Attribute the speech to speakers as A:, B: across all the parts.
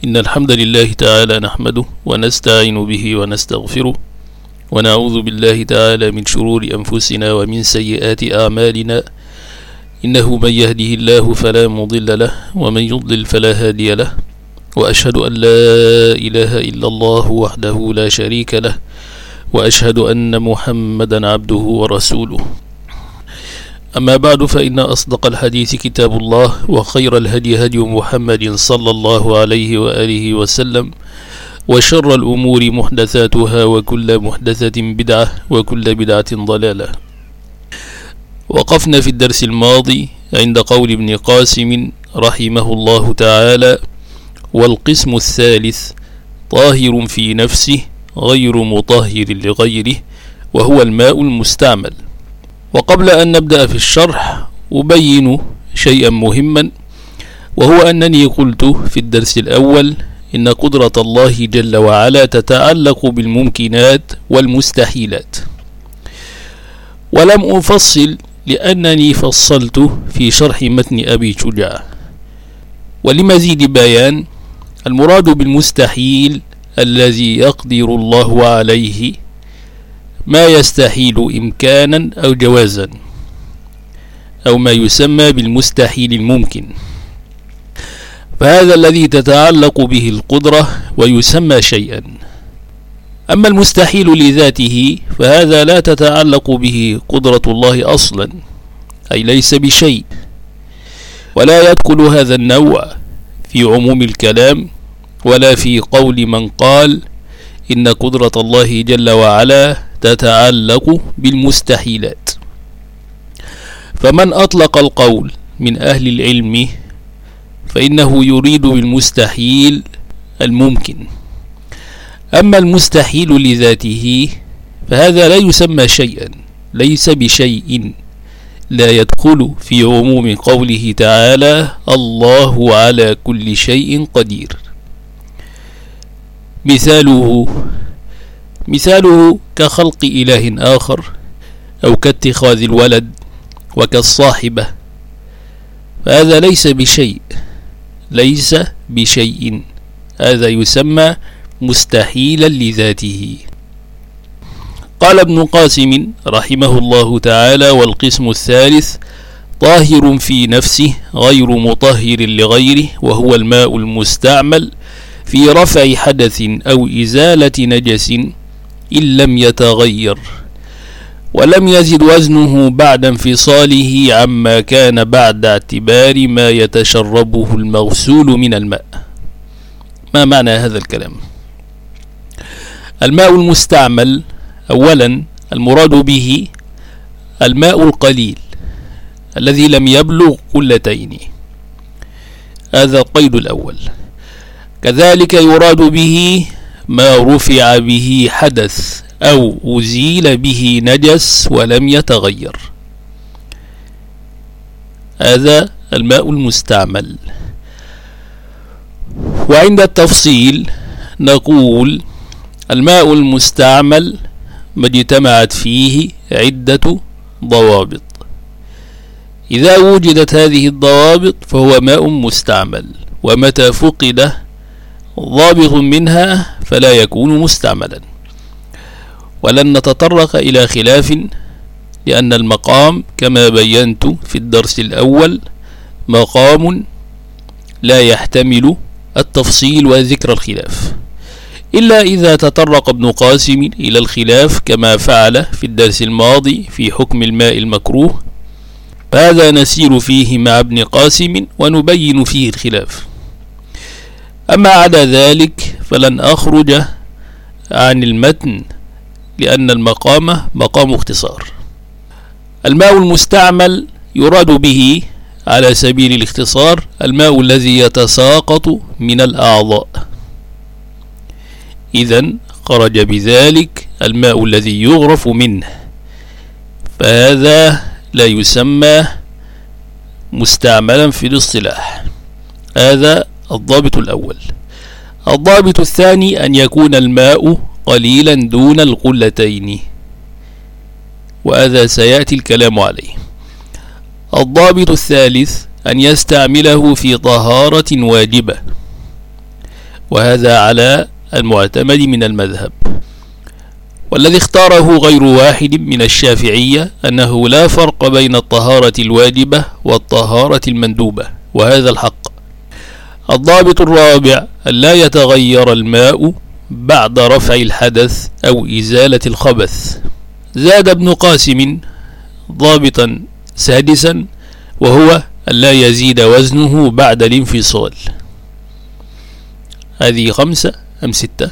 A: إن الحمد لله تعالى نحمده ونستعين به ونستغفره ونعوذ بالله تعالى من شرور أنفسنا ومن سيئات أعمالنا إنه من يهده الله فلا مضل له ومن يضلل فلا هادي له وأشهد أن لا إله إلا الله وحده لا شريك له وأشهد أن محمدا عبده ورسوله. أما بعد فإن أصدق الحديث كتاب الله وخير الهدي هدي محمد صلى الله عليه وآله وسلم وشر الأمور محدثاتها وكل محدثة بدعة وكل بدعة ضلالة. وقفنا في الدرس الماضي عند قول ابن قاسم رحمه الله تعالى: والقسم الثالث طاهر في نفسه غير مطهر لغيره وهو الماء المستعمل. وقبل أن نبدأ في الشرح أبين شيئا مهما، وهو أنني قلت في الدرس الأول إن قدرة الله جل وعلا تتعلق بالممكنات والمستحيلات، ولم أفصل لأنني فصلت في شرح متن أبي شجاع. ولمزيد بيان، المراد بالمستحيل الذي يقدر الله عليه ما يستحيل إمكانا أو جوازا، أو ما يسمى بالمستحيل الممكن، فهذا الذي تتعلق به القدرة ويسمى شيئا. أما المستحيل لذاته فهذا لا تتعلق به قدرة الله أصلا، أي ليس بشيء، ولا يدخل هذا النوع في عموم الكلام ولا في قول من قال إن قدرة الله جل وعلا تتعلق بالمستحيلات. فمن أطلق القول من أهل العلم فإنه يريد بالمستحيل الممكن. أما المستحيل لذاته فهذا لا يسمى شيئا، ليس بشيء، لا يدخل في عموم قوله تعالى: الله على كل شيء قدير. مثاله كخلق إله آخر، أو كاتخاذ الولد، وكالصاحبة، فهذا ليس بشيء، هذا يسمى مستحيلا لذاته. قال ابن قاسم رحمه الله تعالى: والقسم الثالث طاهر في نفسه غير مطهر لغيره وهو الماء المستعمل في رفع حدث أو إزالة نجس إن لم يتغير ولم يزد وزنه بعد انفصاله عما كان بعد اعتبار ما يتشربه المغسول من الماء. ما معنى هذا الكلام؟ الماء المستعمل أولا المراد به الماء القليل الذي لم يبلغ قلتين، هذا القيد الأول. كذلك يراد به ما رفع به حدث أو أزيل به نجس ولم يتغير، هذا الماء المستعمل. وعند التفصيل نقول: الماء المستعمل ما اجتمعت فيه عدة ضوابط، إذا وجدت هذه الضوابط فهو ماء مستعمل، ومتى فقد ضابط منها فلا يكون مستعملا. ولن نتطرق إلى خلاف، لأن المقام كما بينت في الدرس الأول مقام لا يحتمل التفصيل وذكر الخلاف، إلا إذا تطرق ابن قاسم إلى الخلاف كما فعل في الدرس الماضي في حكم الماء المكروه، فهذا نسير فيه مع ابن قاسم ونبين فيه الخلاف. أما على ذلك فلن أخرج عن المتن، لأن المقام مقام اختصار. الماء المستعمل يراد به على سبيل الاختصار الماء الذي يتساقط من الأعضاء، إذن خرج بذلك الماء الذي يغرف منه، فهذا لا يسمى مستعملا في الاصطلاح. هذا الضابط الأول. الضابط الثاني أن يكون الماء قليلا دون القلتين، وهذا سيأتي الكلام عليه. الضابط الثالث أن يستعمله في طهارة واجبة، وهذا على المعتمد من المذهب. والذي اختاره غير واحد من الشافعية أنه لا فرق بين الطهارة الواجبة والطهارة المندوبة، وهذا الحق. الضابط الرابع: ألا يتغير الماء بعد رفع الحدث أو إزالة الخبث. زاد ابن قاسم ضابطا سادسا، وهو ألا يزيد وزنه بعد الانفصال. هذه 5 أم 6؟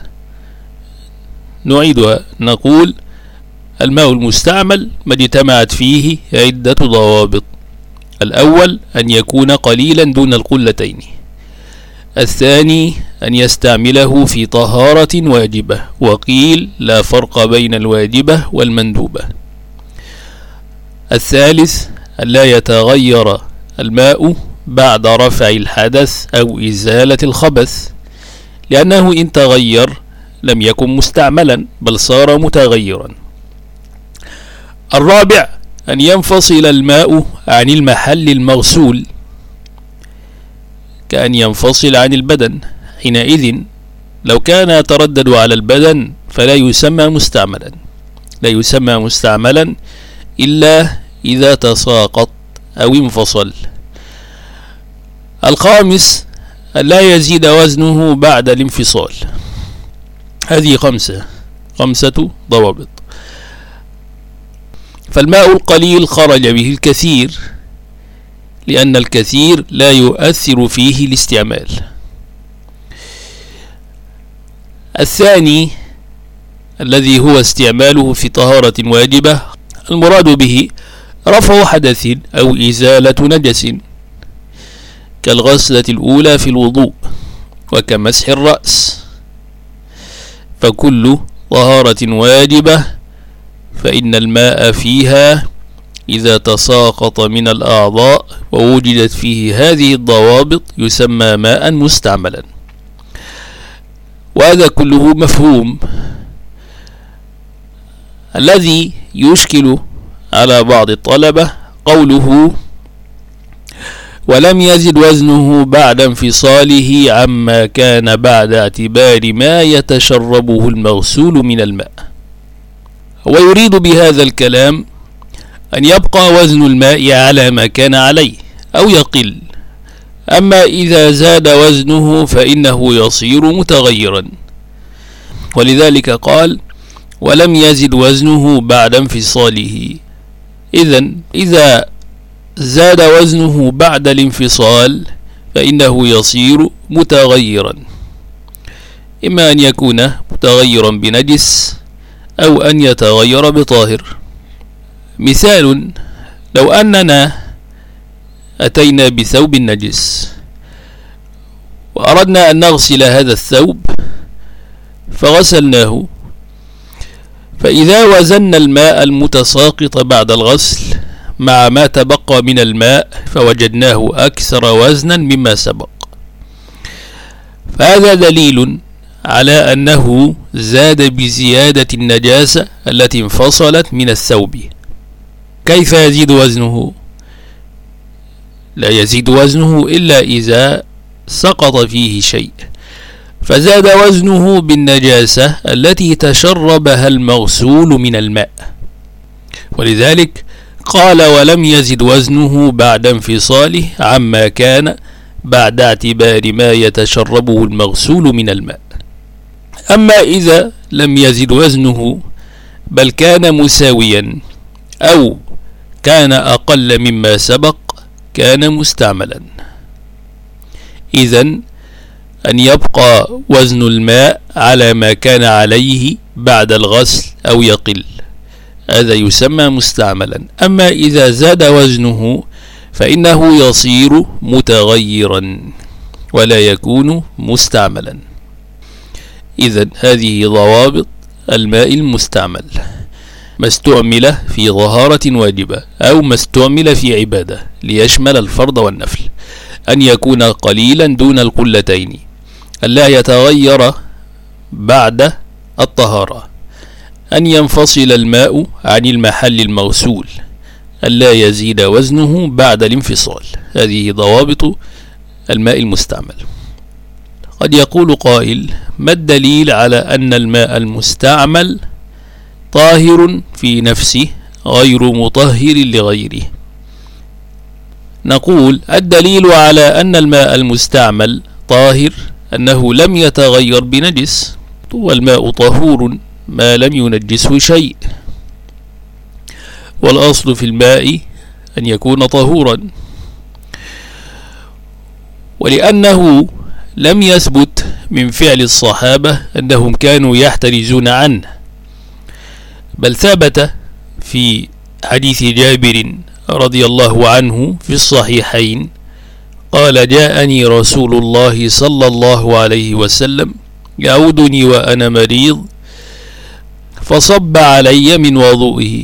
A: نعيدها. نقول: الماء المستعمل ما اجتمعت فيه عدة ضوابط. الأول أن يكون قليلا دون القلتين. الثاني أن يستعمله في طهارة واجبة، وقيل لا فرق بين الواجبة والمندوبة. الثالث أن لا يتغير الماء بعد رفع الحدث أو إزالة الخبث، لأنه إن تغير لم يكن مستعملا بل صار متغيرا. الرابع أن ينفصل الماء عن المحل المغسول، كأن ينفصل عن البدن. حينئذ لو كان يتردد على البدن فلا يسمى مستعملا، لا يسمى مستعملا إلا إذا تساقط أو انفصل. الخامس أن لا يزيد وزنه بعد الانفصال. هذه 5 ضوابط. فالماء القليل خرج به الكثير، لأن الكثير لا يؤثر فيه الاستعمال. الثاني الذي هو استعماله في طهارة واجبة، المراد به رفع حدث أو إزالة نجس، كالغسلة الأولى في الوضوء وكمسح الرأس. فكل طهارة واجبة فإن الماء فيها إذا تساقط من الأعضاء ووجدت فيه هذه الضوابط يسمى ماء مستعملا. وهذا كله مفهوم. الذي يشكل على بعض الطلبة قوله: ولم يزد وزنه بعد انفصاله عما كان بعد اعتبار ما يتشربه المغسول من الماء. ويريد بهذا الكلام أن يبقى وزن الماء على ما كان عليه أو يقل، أما إذا زاد وزنه فإنه يصير متغيرا. ولذلك قال: ولم يزد وزنه بعد انفصاله. إذن إذا زاد وزنه بعد الانفصال فإنه يصير متغيرا، إما أن يكون متغيرا بنجس أو أن يتغير بطاهر. مثال: لو أننا أتينا بثوب نجس وأردنا أن نغسل هذا الثوب فغسلناه، فإذا وزنا الماء المتساقط بعد الغسل مع ما تبقى من الماء فوجدناه أكثر وزنا مما سبق، فهذا دليل على أنه زاد بزيادة النجاسة التي انفصلت من الثوب. كيف يزيد وزنه؟ لا يزيد وزنه إلا إذا سقط فيه شيء، فزاد وزنه بالنجاسة التي تشربها المغسول من الماء. ولذلك قال: ولم يزد وزنه بعد انفصاله عما كان بعد اعتبار ما يتشربه المغسول من الماء. أما إذا لم يزد وزنه بل كان مساويا أو كان أقل مما سبق كان مستعملا. إذن أن يبقى وزن الماء على ما كان عليه بعد الغسل أو يقل، هذا يسمى مستعملا. أما إذا زاد وزنه فإنه يصير متغيرا ولا يكون مستعملا. إذن هذه ضوابط الماء المستعمل: ما استعمل في طهارة واجبة أو ما استعمل في عبادة، ليشمل الفرض والنفل. أن يكون قليلا دون القلتين، ألا يتغير بعد الطهارة، أن ينفصل الماء عن المحل المغسول، ألا يزيد وزنه بعد الانفصال. هذه ضوابط الماء المستعمل. قد يقول قائل: ما الدليل على أن الماء المستعمل طاهر في نفسه غير مطهر لغيره؟ نقول: الدليل على أن الماء المستعمل طاهر أنه لم يتغير بنجس، والماء طهور ما لم ينجسه شيء، والأصل في الماء أن يكون طهورا. ولأنه لم يثبت من فعل الصحابة أنهم كانوا يحترزون عنه، بل ثبت في حديث جابر رضي الله عنه في الصحيحين قال: جاءني رسول الله صلى الله عليه وسلم يعودني وأنا مريض فصب علي من وضوئه.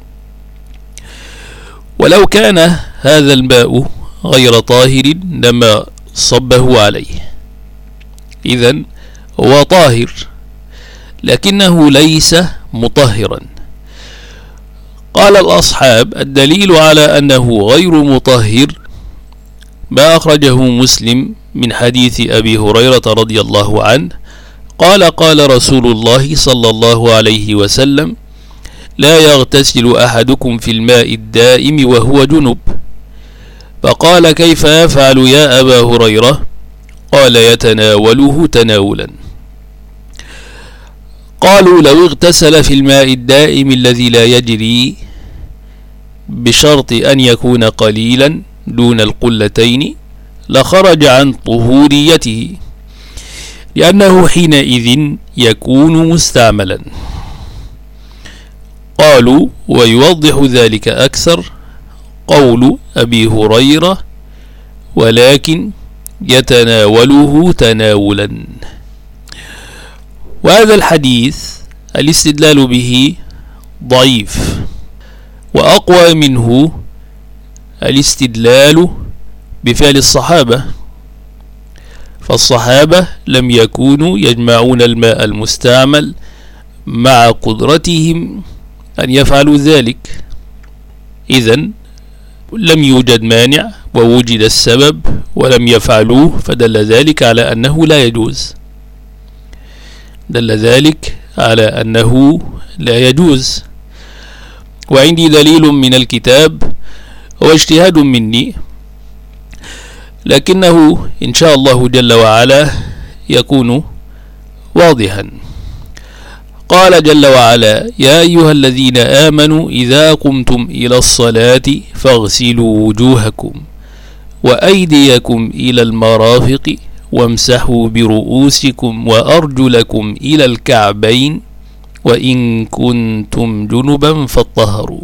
A: ولو كان هذا الماء غير طاهر لما صبه عليه، إذن هو طاهر لكنه ليس مطهرا. قال الأصحاب: الدليل على أنه غير مطهر ما أخرجه مسلم من حديث أبي هريرة رضي الله عنه قال: قال رسول الله صلى الله عليه وسلم: لا يغتسل أحدكم في الماء الدائم وهو جنب. فقال: كيف يفعل يا أبا هريرة؟ قال: يتناوله تناولا. قالوا: لو اغتسل في الماء الدائم الذي لا يجري بشرط أن يكون قليلا دون القلتين لخرج عن طهوريته، لأنه حينئذ يكون مستعملا. قالوا: ويوضح ذلك أكثر قول أبي هريرة: ولكن يتناوله تناولا. وهذا الحديث الاستدلال به ضعيف، وأقوى منه الاستدلال بفعل الصحابة، فالصحابة لم يكونوا يجمعون الماء المستعمل مع قدرتهم أن يفعلوا ذلك، إذن لم يوجد مانع ووجد السبب ولم يفعلوه، فدل ذلك على أنه لا يجوز، دل ذلك على أنه لا يجوز. وعندي دليل من الكتاب هو اجتهاد مني، لكنه إن شاء الله جل وعلا يكون واضحا. قال جل وعلا: يا أيها الذين آمنوا إذا قمتم إلى الصلاة فاغسلوا وجوهكم وأيديكم إلى المرافق وامسحوا برؤوسكم وأرجلكم إلى الكعبين وإن كنتم جنبا فاطهروا.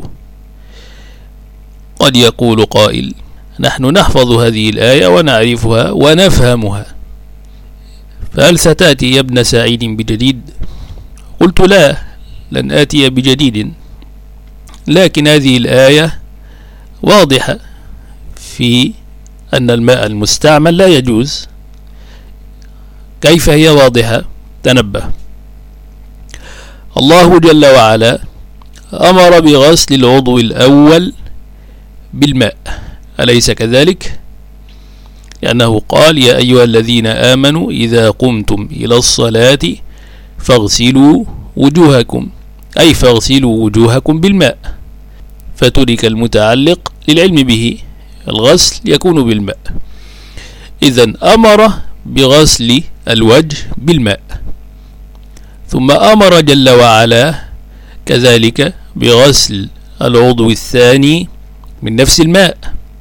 A: قد يقول قائل: نحن نحفظ هذه الآية ونعرفها ونفهمها، فهل ستأتي يا ابن سعيد بجديد؟ قلت: لا، لن آتي بجديد، لكن هذه الآية واضحة في أن الماء المستعمل لا يجوز. كيف هي واضحة؟ تنبه. الله جل وعلا أمر بغسل العضو الأول بالماء، أليس كذلك؟ لأنه قال: يا أيها الذين آمنوا إذا قمتم إلى الصلاة فاغسلوا وجوهكم، أي فاغسلوا وجوهكم بالماء، فترك المتعلق للعلم به، الغسل يكون بالماء، إذن أمر بغسل الوجه بالماء. ثم أمر جل وعلا كذلك بغسل العضو الثاني من نفس الماء.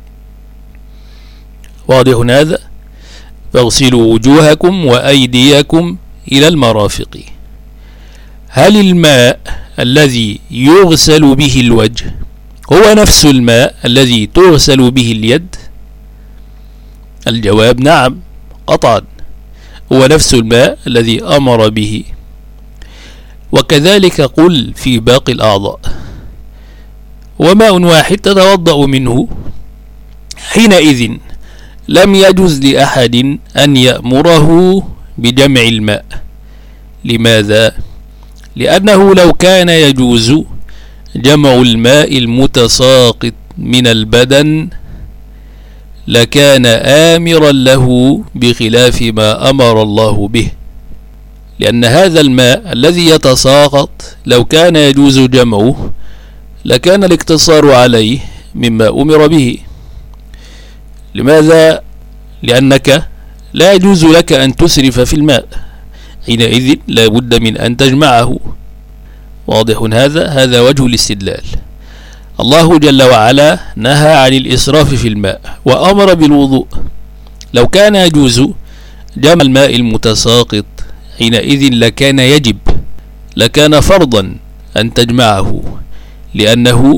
A: واضح هذا؟ فاغسلوا وجوهكم وأيديكم إلى المرافق. هل الماء الذي يغسل به الوجه هو نفس الماء الذي تغسل به اليد؟ الجواب: نعم قطعا، هو نفس الماء الذي أمر به. وكذلك قل في باقي الأعضاء، وماء واحد تتوضأ منه، حينئذ لم يجوز لأحد أن يأمره بجمع الماء. لماذا؟ لأنه لو كان يجوز جمع الماء المتساقط من البدن لكان آمرا له بخلاف ما أمر الله به، لأن هذا الماء الذي يتساقط لو كان يجوز جمعه لكان الاقتصار عليه مما أمر به. لماذا؟ لأنك لا يجوز لك أن تسرف في الماء، حينئذ لا بد من أن تجمعه. واضح هذا وجه الاستدلال. الله جل وعلا نهى عن الإسراف في الماء وأمر بالوضوء. لو كان يجوز جمع الماء المتساقط حينئذ لكان يجب، لكان فرضا أن تجمعه، لأنه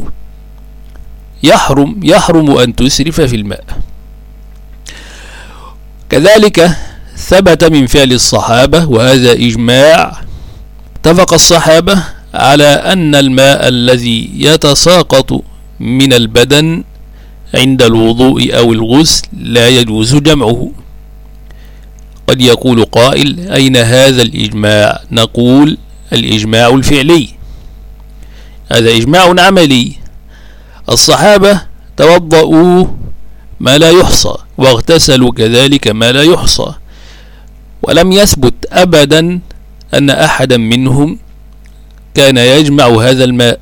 A: يحرم أن تسرف في الماء. كذلك ثبت من فعل الصحابة، وهذا إجماع، اتفق الصحابة على أن الماء الذي يتساقط من البدن عند الوضوء أو الغسل لا يجوز جمعه. قد يقول قائل: أين هذا الإجماع؟ نقول: الإجماع الفعلي، هذا إجماع عملي. الصحابة توضؤوا ما لا يحصى، واغتسلوا كذلك ما لا يحصى، ولم يثبت أبدا أن أحدا منهم كان يجمع هذا الماء،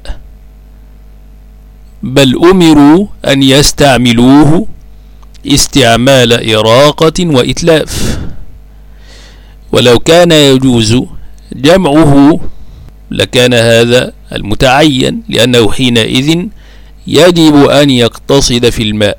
A: بل أمروا أن يستعملوه استعمال إراقة وإتلاف. ولو كان يجوز جمعه لكان هذا المتعين، لأنه حينئذ يجب أن يقتصد في الماء.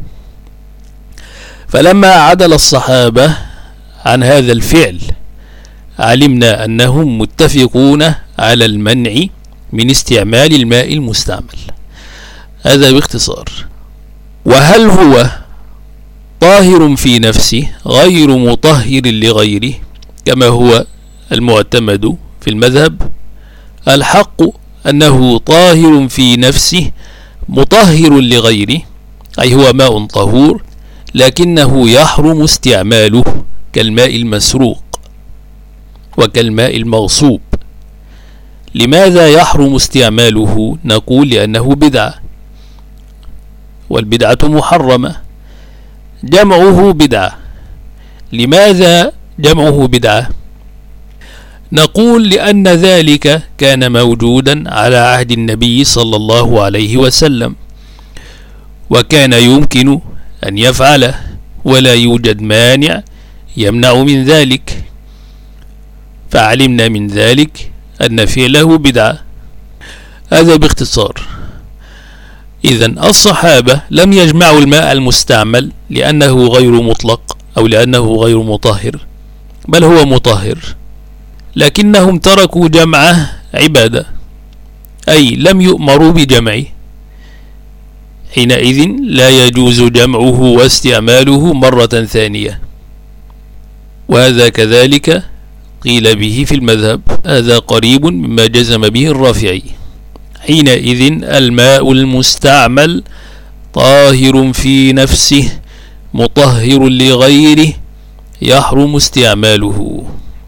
A: فلما عدل الصحابة عن هذا الفعل علمنا أنهم متفقون على المنع من استعمال الماء المستعمل. هذا باختصار. وهل هو طاهر في نفسه غير مطهر لغيره كما هو المعتمد في المذهب؟ الحق أنه طاهر في نفسه مطهر لغيره، أي هو ماء طهور، لكنه يحرم استعماله كالماء المسروق وكالماء المغصوب. لماذا يحرم استعماله؟ نقول: لأنه بدعة، والبدعة محرمة، جمعه بدعة. لماذا جمعه بدعة؟ نقول: لأن ذلك كان موجودا على عهد النبي صلى الله عليه وسلم، وكان يمكن أن يفعله، ولا يوجد مانع يمنع من ذلك، فعلمنا من ذلك أن فعله بدعة. هذا باختصار. إذن الصحابة لم يجمعوا الماء المستعمل لأنه غير مطلق أو لأنه غير مطهر، بل هو مطهر، لكنهم تركوا جمعه عبادة، أي لم يؤمروا بجمعه، حينئذ لا يجوز جمعه واستعماله مرة ثانية. وهذا كذلك قيل به في المذهب، هذا قريب مما جزم به الرافعي. حينئذ الماء المستعمل طاهر في نفسه مطهر لغيره يحرم استعماله.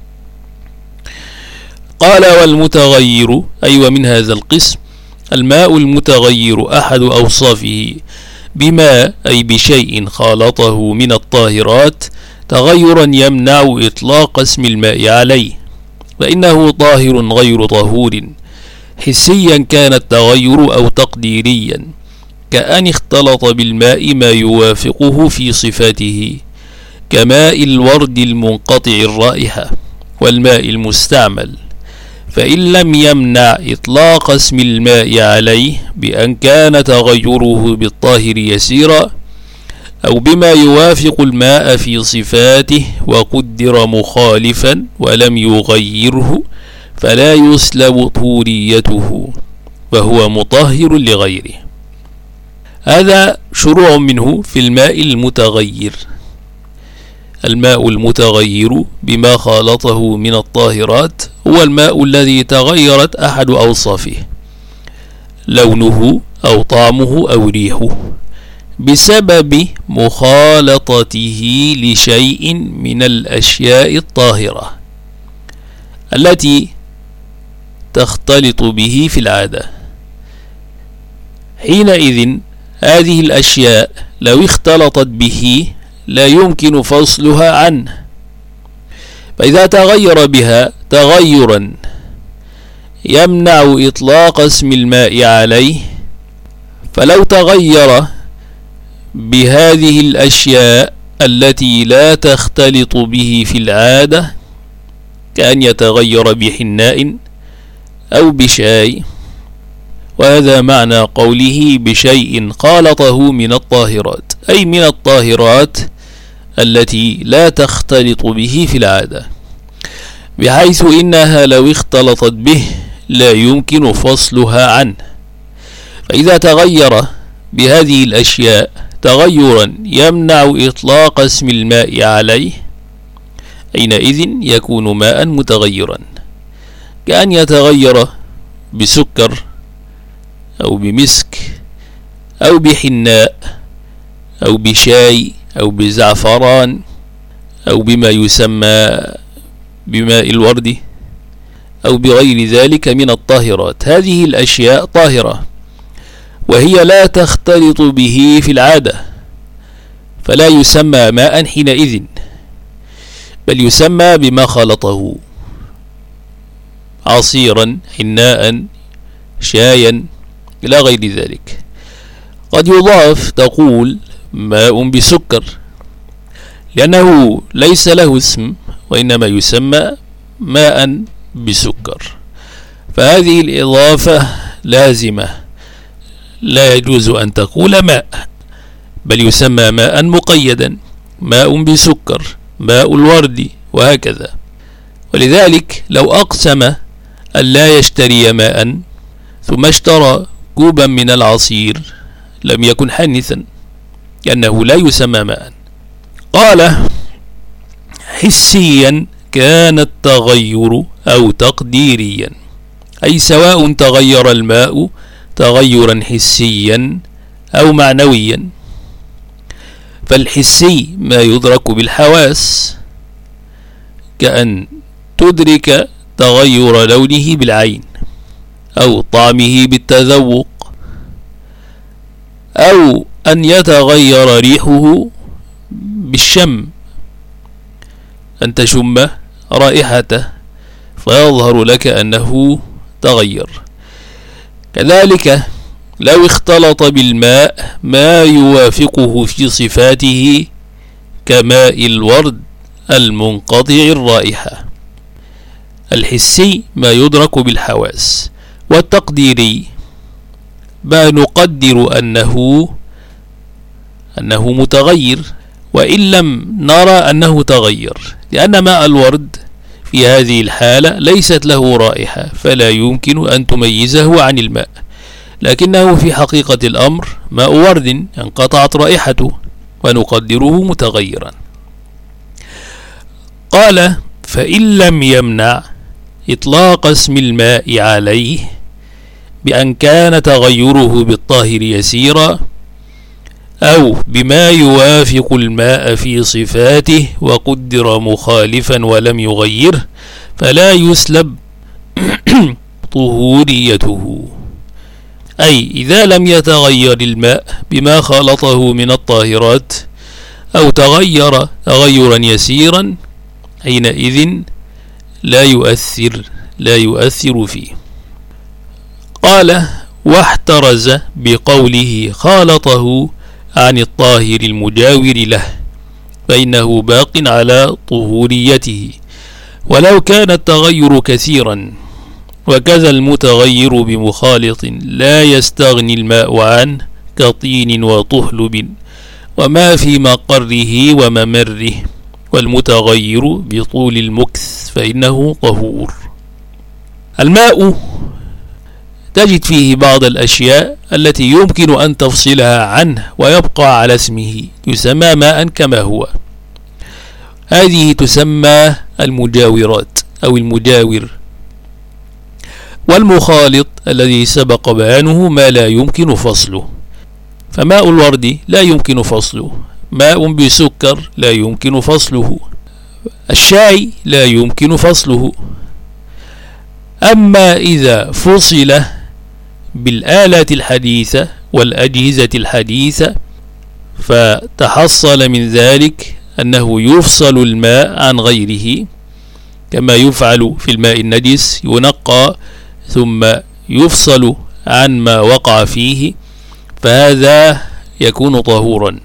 A: قال: والمتغير، أي ومن هذا القسم الماء المتغير أحد أوصافه بما، أي بشيء خالطه من الطاهرات تغيرا يمنع إطلاق اسم الماء عليه، فإنه طاهر غير طهور، حسيا كان التغير أو تقديريا، كأن اختلط بالماء ما يوافقه في صفاته، كماء الورد المنقطع الرائحة والماء المستعمل، فإن لم يمنع إطلاق اسم الماء عليه بأن كان تغيره بالطاهر يسيرا أو بما يوافق الماء في صفاته وقدر مخالفا ولم يغيره، فلا يسلب طهوريته، فهو مطهر لغيره. هذا شروع منه في الماء المتغير. الماء المتغير بما خالطه من الطاهرات هو الماء الذي تغيرت أحد أوصافه، لونه أو طعمه أو ريحه، بسبب مخالطته لشيء من الأشياء الطاهرة التي تختلط به في العادة. حينئذ هذه الأشياء لو اختلطت به لا يمكن فصلها عنه، فإذا تغير بها تغيرا يمنع إطلاق اسم الماء عليه، فلو تغير بهذه الأشياء التي لا تختلط به في العادة، كأن يتغير بحناء أو بشاي، وهذا معنى قوله بشيء خالطه من الطاهرات، أي من الطاهرات التي لا تختلط به في العادة، بحيث إنها لو اختلطت به لا يمكن فصلها عنه. فإذا تغير بهذه الأشياء تغيرا يمنع إطلاق اسم الماء عليه، حينئذ يكون ماء متغيرا، كأن يتغير بسكر أو بمسك أو بحناء أو بشاي أو بزعفران أو بما يسمى بماء الورد أو بغير ذلك من الطاهرات. هذه الأشياء طاهرة وهي لا تختلط به في العادة، فلا يسمى ماء حينئذ، بل يسمى بما خلطه، عصيرا، حناء، شايا، إلى غير ذلك. قد يضاف تقول ماء بسكر، لأنه ليس له اسم وإنما يسمى ماء بسكر، فهذه الإضافة لازمة، لا يجوز أن تقول ماء، بل يسمى ماء مقيدا، ماء بسكر، ماء الورد، وهكذا. ولذلك لو أقسم أن لا يشتري ماء ثم اشترى كوبا من العصير لم يكن حنثا، لأنه لا يسمى ماء. قال حسيا كان التغير أو تقديريا، أي سواء تغير الماء تغيرا حسيا أو معنويا. فالحسي ما يدرك بالحواس، كأن تدرك تغير لونه بالعين أو طعمه بالتذوق، أو أن يتغير ريحه بالشم، أن تشم رائحته فيظهر لك أنه تغير. كذلك لو اختلط بالماء ما يوافقه في صفاته كماء الورد المنقطع الرائحة. الحسي ما يدرك بالحواس، والتقديري ما نقدر أنه متغير وإن لم نرى أنه تغير، لأن ماء الورد في هذه الحالة ليست له رائحة، فلا يمكن أن تميزه عن الماء، لكنه في حقيقة الأمر ماء ورد انقطعت رائحته ونقدره متغيرا. قال فإن لم يمنع إطلاق اسم الماء عليه بأن كان تغيره بالطاهر يسيرا أو بما يوافق الماء في صفاته وقدر مخالفا ولم يغيره، فلا يسلب طهوريته، أي إذا لم يتغير الماء بما خلطه من الطاهرات أو تغير تغيرا يسيرا، حينئذ لا يؤثر فيه. قال واحترز بقوله خالطه عن الطاهر المجاور له، فإنه باق على طهوريته ولو كان التغير كثيرا، وكذا المتغير بمخالط لا يستغني الماء عنه كطين وطهلب وما في مقره وممره، والمتغير بطول المكث فإنه طهور. الماء تجد فيه بعض الأشياء التي يمكن أن تفصلها عنه ويبقى على اسمه، يسمى ماء كما هو، هذه تسمى المجاورات أو المجاور. والمخالط الذي سبق بيانه ما لا يمكن فصله، فماء الورد لا يمكن فصله، ماء بسكر لا يمكن فصله، الشاي لا يمكن فصله. أما إذا فصل بالآلات الحديثة والأجهزة الحديثة، فتحصل من ذلك أنه يفصل الماء عن غيره كما يفعل في الماء النجس، ينقى ثم يفصل عن ما وقع فيه، فهذا يكون طهورا.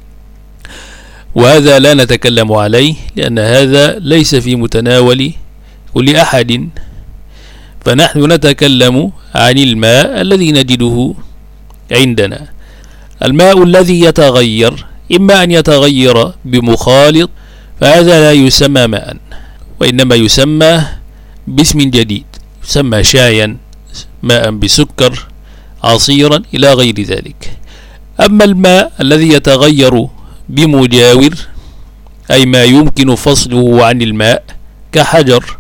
A: وهذا لا نتكلم عليه لأن هذا ليس في متناول كل أحد، فنحن نتكلم عن الماء الذي نجده عندنا. الماء الذي يتغير إما أن يتغير بمخالط، فهذا لا يسمى ماء، وإنما يسمى باسم جديد، يسمى شايا، ماء بسكر، عصيرا، إلى غير ذلك. أما الماء الذي يتغير بمجاور، أي ما يمكن فصله عن الماء كحجر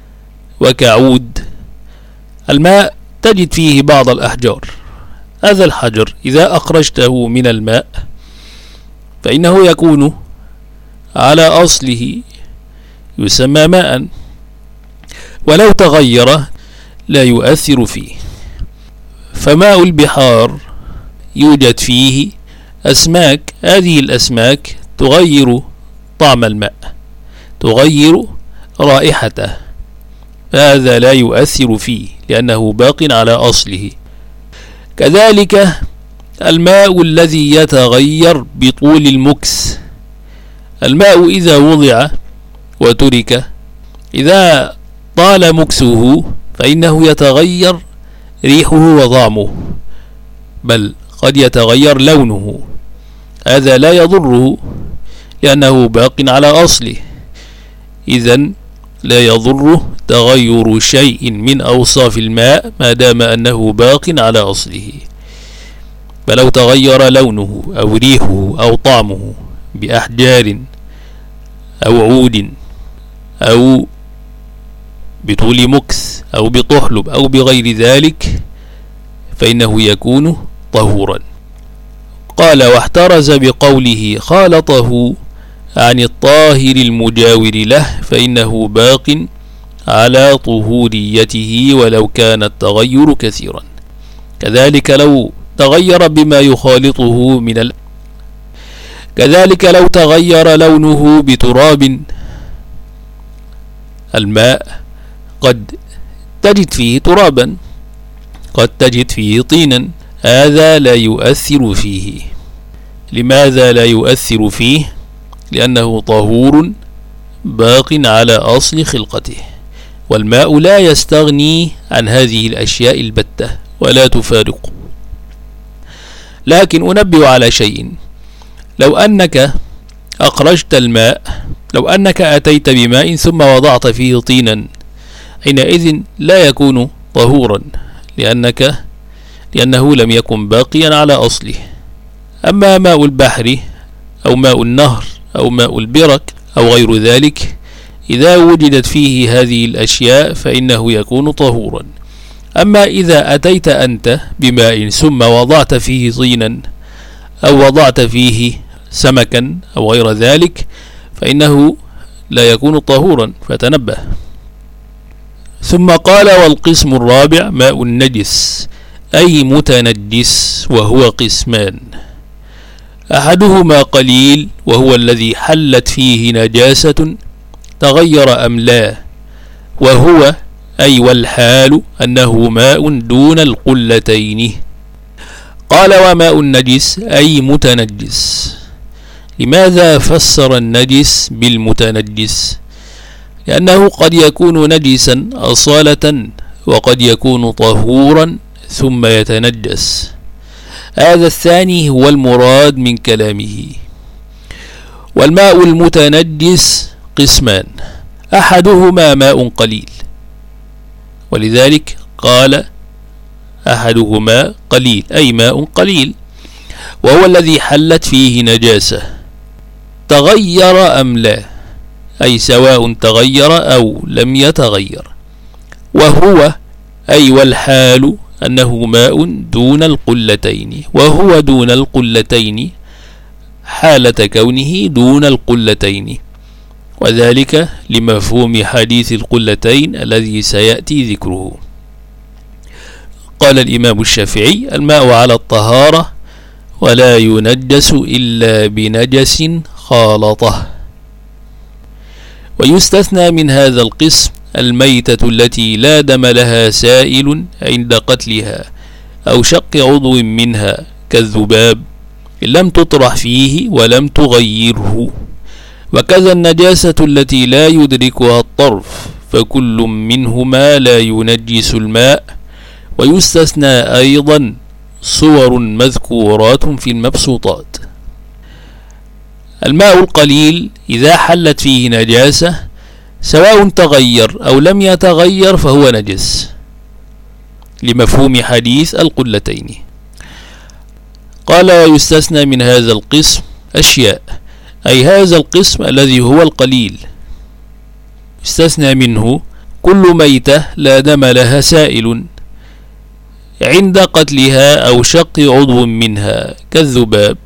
A: وكعود. الماء تجد فيه بعض الأحجار، هذا الحجر إذا أخرجته من الماء فإنه يكون على أصله يسمى ماء، ولو تغير لا يؤثر فيه. فماء البحار يوجد فيه أسماك، هذه الأسماك تغير طعم الماء، تغير رائحته، فهذا لا يؤثر فيه لأنه باق على أصله. كذلك الماء الذي يتغير بطول المكث، الماء إذا وضع وترك إذا طال مكثه فإنه يتغير ريحه وطعمه، بل قد يتغير لونه، هذا لا يضره لأنه باق على أصله. إذن لا يضره تغير شيء من أوصاف الماء ما دام أنه باق على أصله. فلو تغير لونه أو ريحه أو طعمه بأحجار أو عود أو بطول مكث أو بطحلب أو بغير ذلك فإنه يكون طهورا. قال: واحترز بقوله خالطه عن الطاهر المجاور له فإنه باق على طهوريته ولو كان التغير كثيرا. كذلك لو تغير بما يخالطه كذلك لو تغير لونه بتراب، الماء قد تجد فيه ترابا، قد تجد فيه طينا، هذا لا يؤثر فيه. لماذا لا يؤثر فيه؟ لأنه طهور باق على أصل خلقته، والماء لا يستغني عن هذه الأشياء البتة ولا تفارق. لكن أنبه على شيء: لو أنك أخرجت الماء، لو أنك أتيت بماء ثم وضعت فيه طينا، حينئذ لا يكون طهورا لأنه لم يكن باقيا على أصله. أما ماء البحر أو ماء النهر أو ماء البرك أو غير ذلك إذا وجدت فيه هذه الأشياء فإنه يكون طهورا. أما إذا أتيت أنت بماء ثم وضعت فيه طينا أو وضعت فيه سمكا أو غير ذلك فإنه لا يكون طهورا، فتنبه. ثم قال: والقسم الرابع ماء النجس أي متنجس، وهو قسمان: أحدهما قليل وهو الذي حلت فيه نجاسة تغير أم لا، وهو أي والحال أنه ماء دون القلتين. قال: وماء النجس أي متنجس. لماذا فسر النجس بالمتنجس؟ لأنه قد يكون نجسا أصالة وقد يكون طهورا ثم يتنجس، هذا الثاني هو المراد من كلامه. والماء المتنجس قسمان: أحدهما ماء قليل، ولذلك قال أحدهما قليل أي ماء قليل، وهو الذي حلت فيه نجاسة تغير أم لا، أي سواء تغير أو لم يتغير. وهو أي والحال أنه ماء دون القلتين، وهو دون القلتين حالة كونه دون القلتين، وذلك لمفهوم حديث القلتين الذي سيأتي ذكره. قال الإمام الشافعي: الماء على الطهارة ولا ينجس إلا بنجس خالطه. ويستثنى من هذا القسم الميتة التي لا دم لها سائل عند قتلها أو شق عضو منها كالذباب لم تطرح فيه ولم تغيره، وكذا النجاسة التي لا يدركها الطرف، فكل منهما لا ينجس الماء. ويستثنى أيضا صور مذكورات في المبسوطات. الماء القليل إذا حلت فيه نجاسة سواء تغير أو لم يتغير فهو نجس، لمفهوم حديث القلتين. قال: ويستثنى من هذا القسم أشياء، أي هذا القسم الذي هو القليل يستثنى منه كل ميتة لا دم لها سائل عند قتلها أو شق عضو منها كالذباب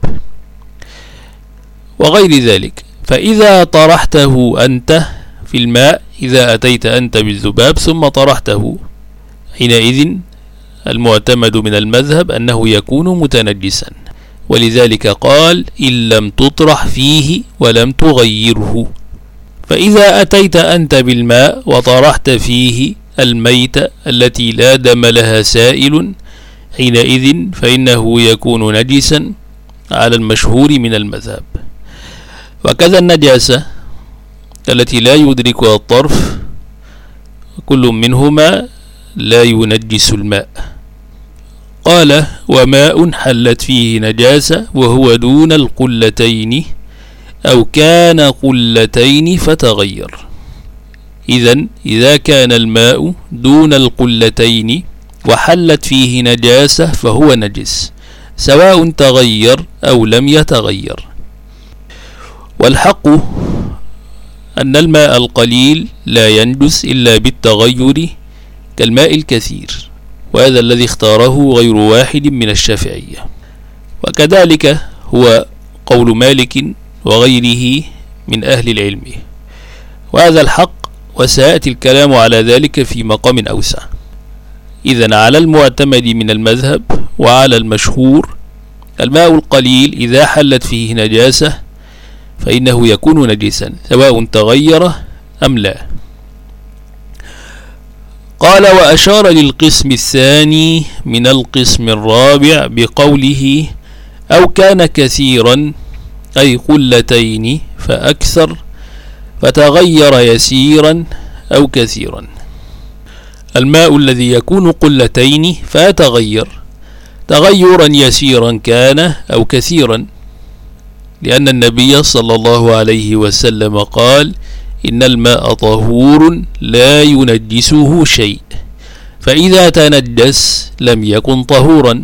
A: وغير ذلك. فإذا طرحته أنت في الماء، إذا أتيت أنت بالذباب ثم طرحته، حينئذ المعتمد من المذهب أنه يكون متنجسا، ولذلك قال: إن لم تطرح فيه ولم تغيره. فإذا أتيت أنت بالماء وطرحت فيه الميتة التي لا دم لها سائل، حينئذ فإنه يكون نجسا على المشهور من المذهب. وكذا النجاسة التي لا يدركها الطرف، كل منهما لا ينجس الماء. قال: وماء حلت فيه نجاسة وهو دون القلتين أو كان قلتين فتغير. إذن إذا كان الماء دون القلتين وحلت فيه نجاسة فهو نجس سواء تغير أو لم يتغير. والحق أن الماء القليل لا ينجس إلا بالتغير كالماء الكثير، وهذا الذي اختاره غير واحد من الشافعية، وكذلك هو قول مالك وغيره من أهل العلم، وهذا الحق وسيأتي الكلام على ذلك في مقام أوسع. إذن على المعتمد من المذهب وعلى المشهور الماء القليل إذا حلت فيه نجاسة فإنه يكون نجسا سواء تغير أم لا. قال: وأشار للقسم الثاني من القسم الرابع بقوله: أو كان كثيرا، أي قلتين فأكثر، فتغير يسيرا أو كثيرا. الماء الذي يكون قلتين فيتغير تغيرا يسيرا كان أو كثيرا، لأن النبي صلى الله عليه وسلم قال: إن الماء طهور لا ينجسه شيء، فإذا تنجس لم يكن طهورا.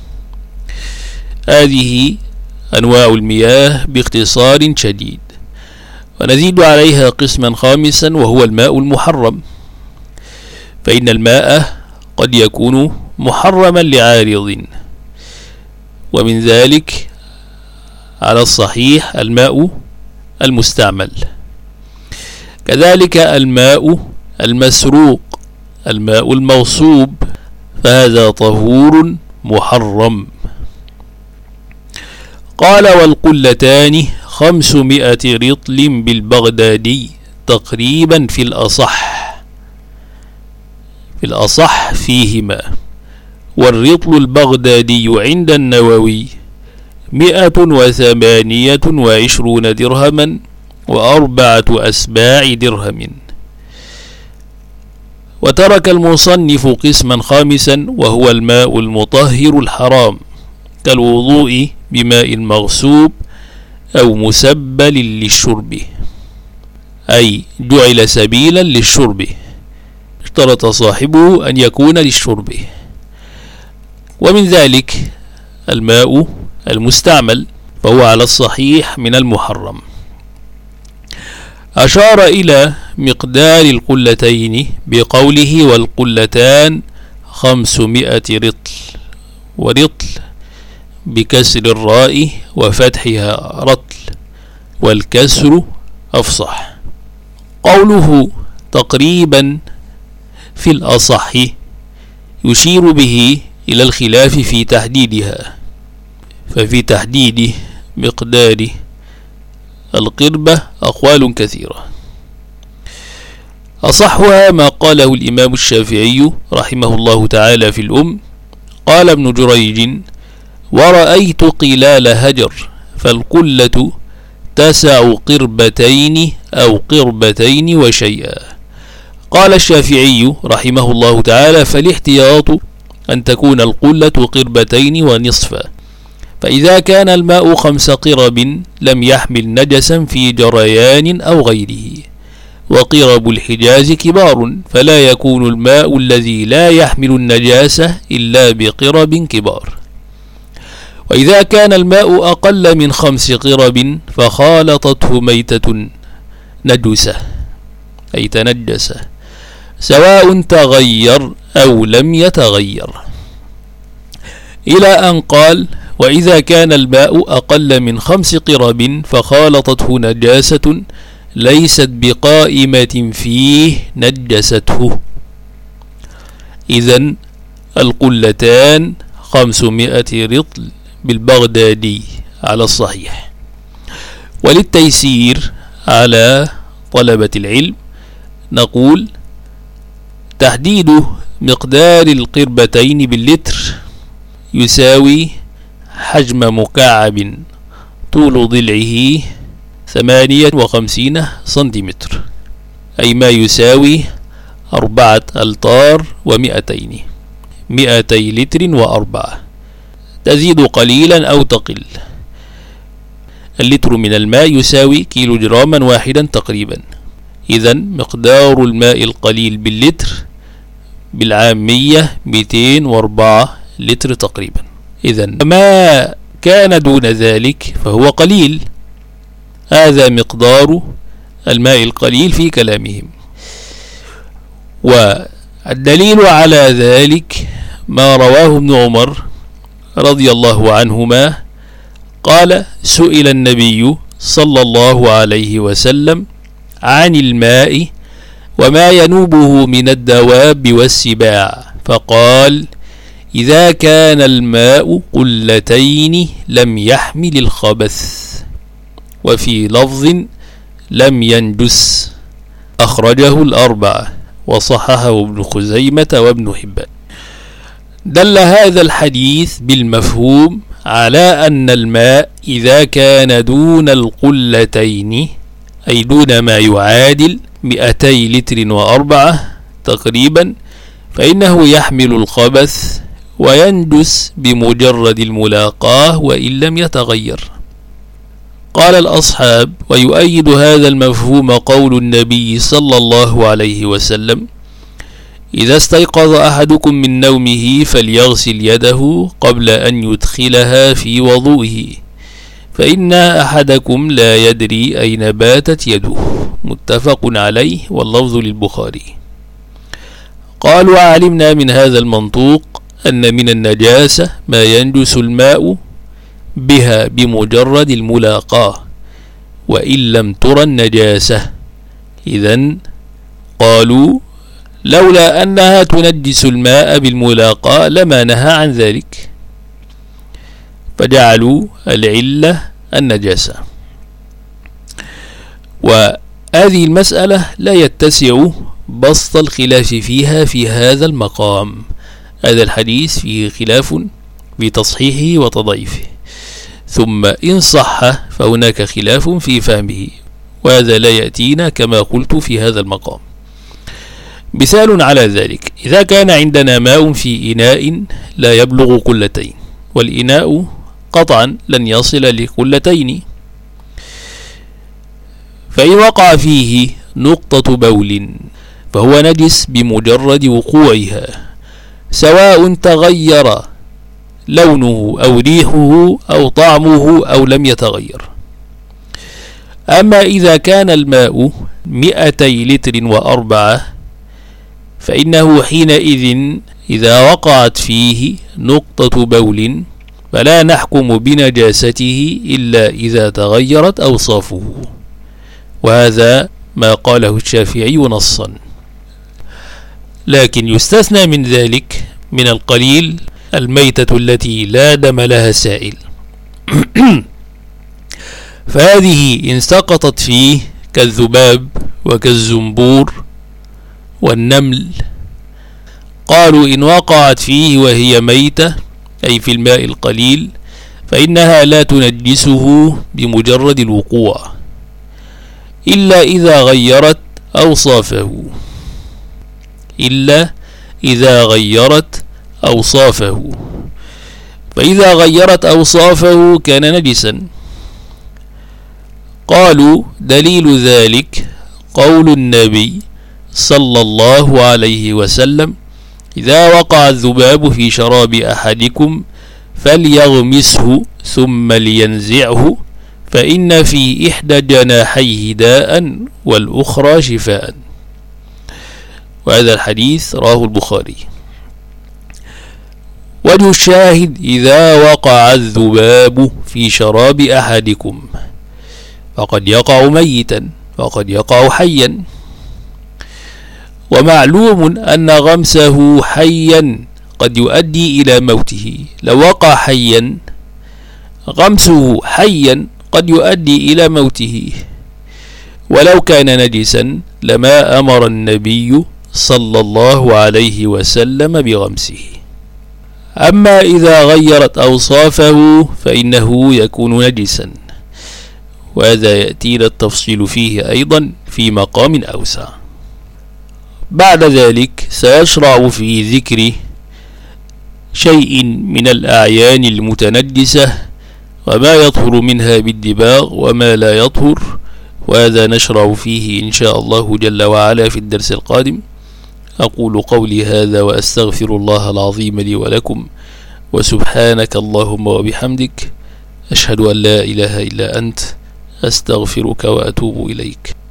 A: هذه أنواع المياه باختصار شديد. ونزيد عليها قسما خامسا وهو الماء المحرم، فإن الماء قد يكون محرما لعارض، ومن ذلك على الصحيح الماء المستعمل، كذلك الماء المسروق، الماء المغصوب، فهذا طهور محرم. قال: والقلتان 500 رطل بالبغدادي تقريبا في الأصح فيهما. والرطل البغدادي عند النووي 128 درهما و4 أسباع درهم. وترك المصنف قسما خامسا وهو الماء المطهر الحرام كالوضوء بماء مغصوب أو مسبل للشرب، أي جعل سبيلا للشرب، اشترط صاحبه أن يكون للشرب. ومن ذلك الماء المستعمل، فهو على الصحيح من المحرم. أشار إلى مقدار القلتين بقوله: والقلتان 500 رطل، ورطل بكسر الراء وفتحها رطل، والكسر أفصح. قوله تقريبا في الأصح يشير به إلى الخلاف في تحديدها، ففي تحديد مقدار القربة أقوال كثيرة، أصحها ما قاله الإمام الشافعي رحمه الله تعالى في الأم. قال ابن جريج: ورأيت قلال هجر فالقلة تسع قربتين أو قربتين وشيئا. قال الشافعي رحمه الله تعالى: فالاحتياط أن تكون القلة قربتين ونصفا، فإذا كان الماء 5 قرب لم يحمل نجسا في جريان أو غيره، وقرب الحجاز كبار، فلا يكون الماء الذي لا يحمل النجاسة إلا بقرب كبار. وإذا كان الماء أقل من 5 قرب فخالطته ميتة نجسة أي تنجس، سواء تغير أو لم يتغير، إلى أن قال: وإذا كان الماء أقل من 5 قرب فخالطته نجاسة ليست بقائمة فيه نجسته. إذن القلتان 500 رطل بالبغدادي على الصحيح. وللتيسير على طلبة العلم نقول: تحديد مقدار القربتين باللتر يساوي حجم مكعب طول ضلعه 58 سنتيمتر، أي ما يساوي 4 ألتار و200، 200 لتر و4، تزيد قليلا أو تقل. اللتر من الماء يساوي كيلو جراما واحدا تقريبا. إذن مقدار الماء القليل باللتر بالعامية 204 لتر تقريبا. إذن ما كان دون ذلك فهو قليل. هذا مقدار الماء القليل في كلامهم. والدليل على ذلك ما رواه ابن عمر رضي الله عنهما قال: سئل النبي صلى الله عليه وسلم عن الماء وما ينوبه من الدواب والسباع، فقال: إذا كان الماء قلتين لم يحمل الخبث، وفي لفظ لم ينجس، أخرجه الأربعة وصححه ابن خزيمة وابن حبان. دل هذا الحديث بالمفهوم على أن الماء إذا كان دون القلتين، أي دون ما يعادل 200 لتر و4 تقريبا، فإنه يحمل الخبث وينجس بمجرد الملاقاة وإن لم يتغير. قال الأصحاب: ويؤيد هذا المفهوم قول النبي صلى الله عليه وسلم: إذا استيقظ أحدكم من نومه فليغسل يده قبل أن يدخلها في وضوئه، فإن أحدكم لا يدري أين باتت يده. متفق عليه واللفظ للبخاري. قال: وعلمنا من هذا المنطوق أن من النجاسة ما ينجس الماء بها بمجرد الملاقاة وإن لم ترى النجاسة. إذن قالوا: لولا أنها تنجس الماء بالملاقاة لما نهى عن ذلك، فجعلوا العلة النجاسة. وهذه المسألة لا يتسع بسط الخلاف فيها في هذا المقام. هذا الحديث فيه خلاف في تصحيحه وتضعيفه، ثم إن صح فهناك خلاف في فهمه، وهذا لا يأتينا كما قلت في هذا المقام. مثال على ذلك: إذا كان عندنا ماء في إناء لا يبلغ قلتين، والإناء قطعا لن يصل لقلتين، فإن وقع فيه نقطة بول فهو نجس بمجرد وقوعها، سواء تغير لونه أو ريحه أو طعمه أو لم يتغير. أما إذا كان الماء 200 لتر و4 فإنه حينئذ إذا وقعت فيه نقطة بول فلا نحكم بنجاسته إلا إذا تغيرت أوصافه، وهذا ما قاله الشافعي نصا. لكن يستثنى من ذلك من القليل الميتة التي لا دم لها سائل. فهذه إن سقطت فيه كالذباب وكالزنبور والنمل، قالوا إن وقعت فيه وهي ميتة أي في الماء القليل فإنها لا تنجسه بمجرد الوقوع إلا إذا غيرت أوصافه، فإذا غيرت أوصافه كان نجسا. قالوا دليل ذلك قول النبي صلى الله عليه وسلم: إذا وقع الذباب في شراب أحدكم فليغمسه ثم لينزعه فإن في إحدى جناحيه داء والأخرى شفاء. وهذا الحديث رواه البخاري. وجه الشاهد: إذا وقع الذباب في شراب أحدكم فقد يقع ميتا وقد يقع حيا. ومعلوم أن غمسه حيا قد يؤدي إلى موته. لو وقع حيا غمسه حيا قد يؤدي إلى موته. ولو كان نجسا لما أمر النبي صلى الله عليه وسلم بغمسه. أما إذا غيرت أوصافه فإنه يكون نجسا، وهذا يأتينا التفصيل فيه أيضا في مقام أوسع. بعد ذلك سيشرع في ذكر شيء من الأعيان المتنجسة وما يطهر منها بالدباغ وما لا يطهر، وهذا نشرع فيه إن شاء الله جل وعلا في الدرس القادم. أقول قولي هذا وأستغفر الله العظيم لي ولكم، وسبحانك اللهم وبحمدك، أشهد أن لا إله إلا أنت، أستغفرك وأتوب إليك.